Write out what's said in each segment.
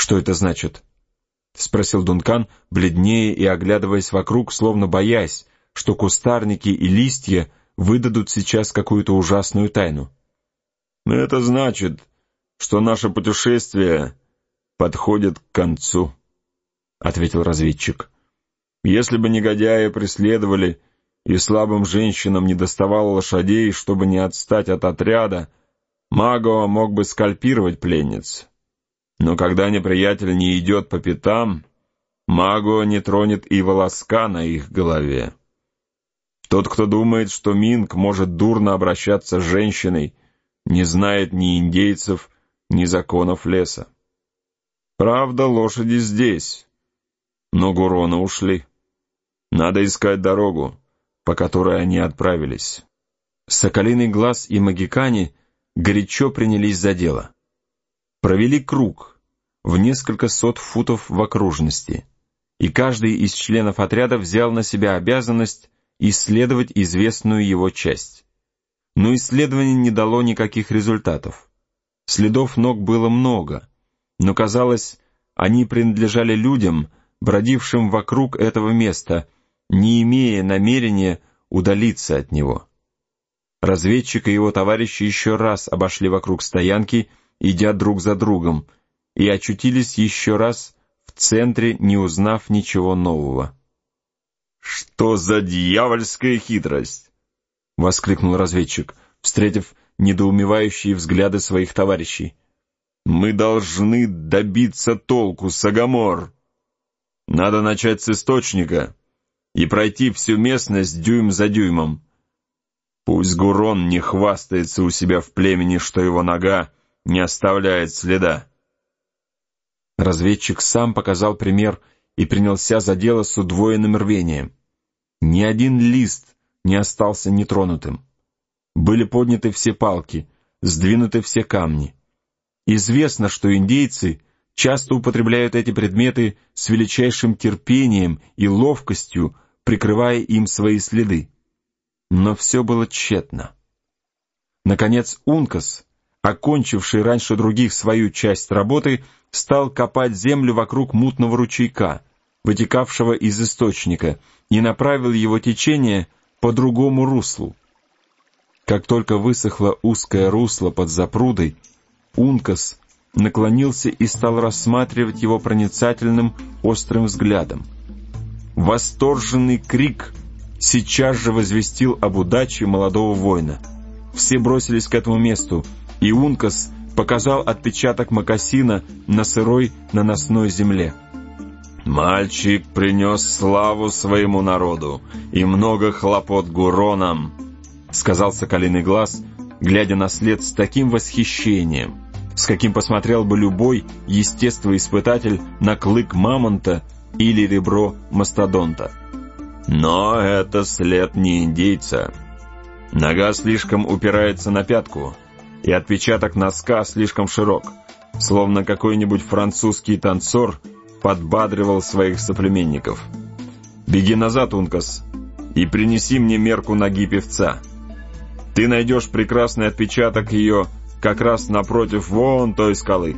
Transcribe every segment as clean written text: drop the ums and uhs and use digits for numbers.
«Что это значит?» — спросил Дункан, бледнее и оглядываясь вокруг, словно боясь, что кустарники и листья выдадут сейчас какую-то ужасную тайну. «Это значит, что наше путешествие подходит к концу», — ответил разведчик. «Если бы негодяи преследовали и слабым женщинам не доставало лошадей, чтобы не отстать от отряда, Маго мог бы скальпировать пленниц. Но когда неприятель не идет по пятам, Маго не тронет и волоска на их голове. Тот, кто думает, что Минг может дурно обращаться с женщиной, не знает ни индейцев, ни законов леса. Правда, лошади здесь, но Гуроны ушли. Надо искать дорогу, по которой они отправились». Соколиный глаз и Магикани горячо принялись за дело. Провели круг в несколько сот футов в окружности, и каждый из членов отряда взял на себя обязанность исследовать известную его часть. Но исследование не дало никаких результатов. Следов ног было много, но, казалось, они принадлежали людям, бродившим вокруг этого места, не имея намерения удалиться от него. Разведчик и его товарищи еще раз обошли вокруг стоянки, идя друг за другом, и очутились еще раз в центре, не узнав ничего нового. «Что за дьявольская хитрость?» — воскликнул разведчик, встретив недоумевающие взгляды своих товарищей. «Мы должны добиться толку, Сагамор. Надо начать с источника и пройти всю местность дюйм за дюймом. Пусть Гурон не хвастается у себя в племени, что его нога не оставляет следа». Разведчик сам показал пример и принялся за дело с удвоенным рвением. Ни один лист не остался нетронутым. Были подняты все палки, сдвинуты все камни. Известно, что индейцы часто употребляют эти предметы с величайшим терпением и ловкостью, прикрывая им свои следы. Но все было тщетно. Наконец Ункас, окончивший раньше других свою часть работы, стал копать землю вокруг мутного ручейка, вытекавшего из источника, и направил его течение по другому руслу. Как только высохло узкое русло под запрудой, Ункас наклонился и стал рассматривать его проницательным, острым взглядом. Восторженный крик сейчас же возвестил об удаче молодого воина. Все бросились к этому месту, и Ункас показал отпечаток мокасина на сырой наносной земле. «Мальчик принес славу своему народу и много хлопот Гуронам», — сказал Соколиный глаз, глядя на след с таким восхищением, с каким посмотрел бы любой естествоиспытатель на клык мамонта или ребро мастодонта. «Но это след не индейца. Нога слишком упирается на пятку, и отпечаток носка слишком широк, словно какой-нибудь французский танцор подбадривал своих соплеменников. Беги назад, Ункас, и принеси мне мерку ноги певца. Ты найдешь прекрасный отпечаток ее как раз напротив вон той скалы».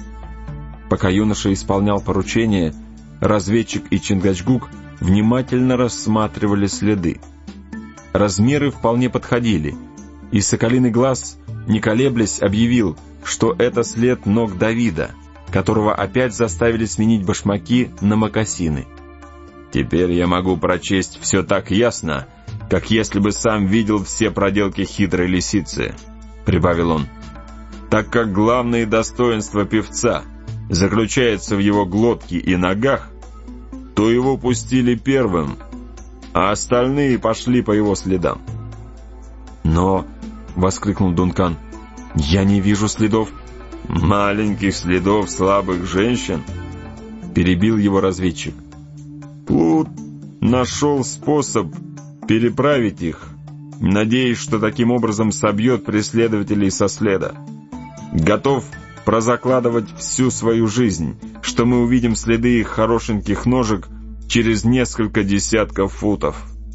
Пока юноша исполнял поручение, разведчик и Чингачгук внимательно рассматривали следы. Размеры вполне подходили, и Соколиный глаз, не колеблясь, объявил, что это след ног Давида, которого опять заставили сменить башмаки на мокасины. «Теперь я могу прочесть все так ясно, как если бы сам видел все проделки хитрой лисицы», — прибавил он. «Так как главное достоинство певца заключается в его глотке и ногах, то его пустили первым, а остальные пошли по его следам». «Но», — воскликнул Дункан, — «я не вижу следов». «Маленьких следов слабых женщин», — перебил его разведчик. «Плут нашел способ переправить их, надеясь, что таким образом собьет преследователей со следа. Готов прозакладывать всю свою жизнь, что мы увидим следы их хорошеньких ножек через несколько десятков футов».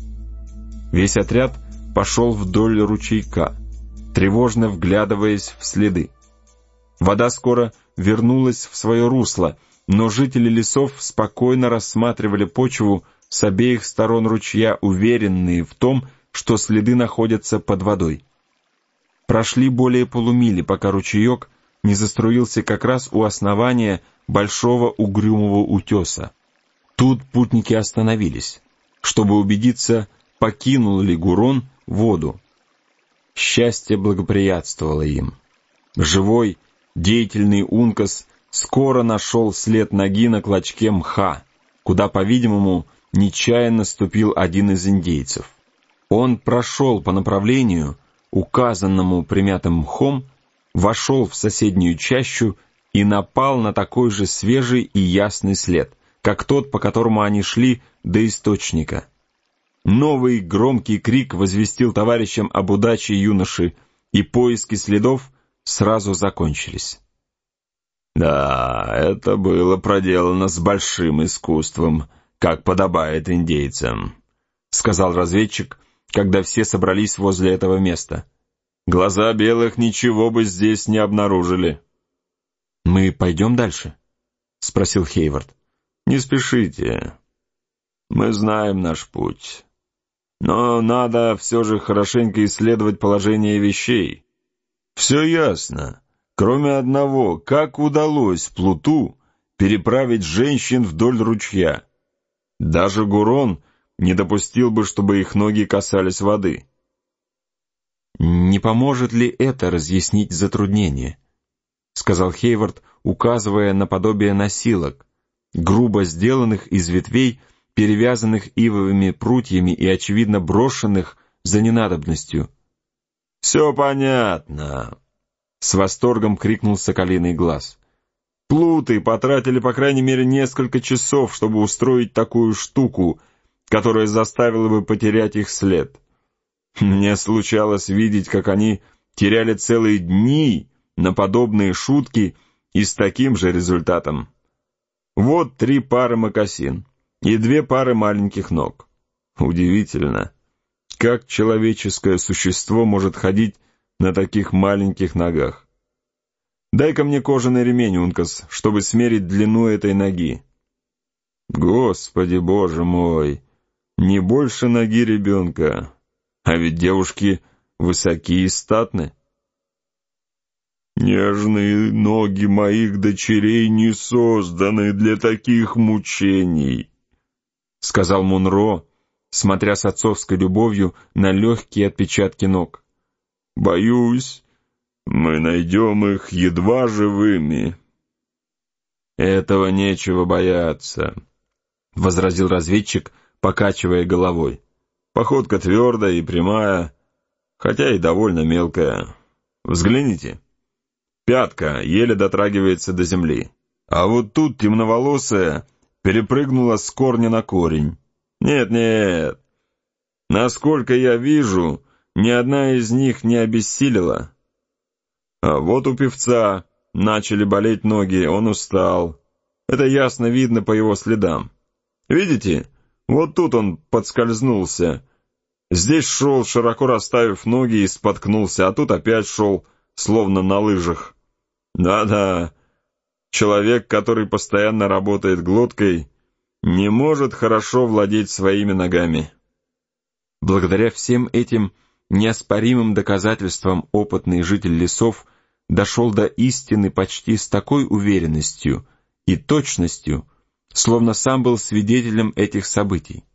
Весь отряд пошел вдоль ручейка, тревожно вглядываясь в следы. Вода скоро вернулась в свое русло, но жители лесов спокойно рассматривали почву с обеих сторон ручья, уверенные в том, что следы находятся под водой. Прошли более полумили, пока ручеек не заструился как раз у основания большого угрюмого утеса. Тут путники остановились, чтобы убедиться, покинул ли Гурон воду. Счастье благоприятствовало им. Живой, деятельный Ункас скоро нашел след ноги на клочке мха, куда, по-видимому, нечаянно ступил один из индейцев. Он прошел по направлению, указанному примятым мхом, вошел в соседнюю чащу и напал на такой же свежий и ясный след, как тот, по которому они шли до источника. Новый громкий крик возвестил товарищам об удаче юноши, и поиски следов сразу закончились. «Да, это было проделано с большим искусством, как подобает индейцам», — сказал разведчик, когда все собрались возле этого места. «Глаза белых ничего бы здесь не обнаружили». «Мы пойдем дальше?» — спросил Хейвард. «Не спешите. Мы знаем наш путь. Но надо все же хорошенько исследовать положение вещей. Все ясно, кроме одного: как удалось Плуту переправить женщин вдоль ручья? Даже Гурон не допустил бы, чтобы их ноги касались воды». «Не поможет ли это разъяснить затруднение?» — сказал Хейвард, указывая на подобие носилок, грубо сделанных из ветвей, перевязанных ивовыми прутьями и, очевидно, брошенных за ненадобностью. «Все понятно!» — с восторгом крикнул Соколиный Глаз. «Плуты потратили по крайней мере несколько часов, чтобы устроить такую штуку, которая заставила бы потерять их след. Мне случалось видеть, как они теряли целые дни на подобные шутки и с таким же результатом. Вот 3 пары мокасин и 2 пары маленьких ног. Удивительно, как человеческое существо может ходить на таких маленьких ногах. Дай-ка мне кожаный ремень, Ункас, чтобы смерить длину этой ноги. Господи, Боже мой, не больше ноги ребенка, а ведь девушки высоки и статны». «Нежные ноги моих дочерей не созданы для таких мучений», — сказал Мунро, смотря с отцовской любовью на легкие отпечатки ног. «Боюсь, мы найдем их едва живыми». «Этого нечего бояться», — возразил разведчик, покачивая головой. «Походка твердая и прямая, хотя и довольно мелкая. Взгляните. Пятка еле дотрагивается до земли. А вот тут темноволосая перепрыгнула с корня на корень. Нет, насколько я вижу, ни одна из них не обессилила. А вот у певца начали болеть ноги, он устал. Это ясно видно по его следам. Видите, вот тут он подскользнулся. Здесь шел, широко расставив ноги, и споткнулся, а тут опять шел, словно на лыжах. Да-да, человек, который постоянно работает глоткой, не может хорошо владеть своими ногами». Благодаря всем этим неоспоримым доказательствам опытный житель лесов дошел до истины почти с такой уверенностью и точностью, словно сам был свидетелем этих событий.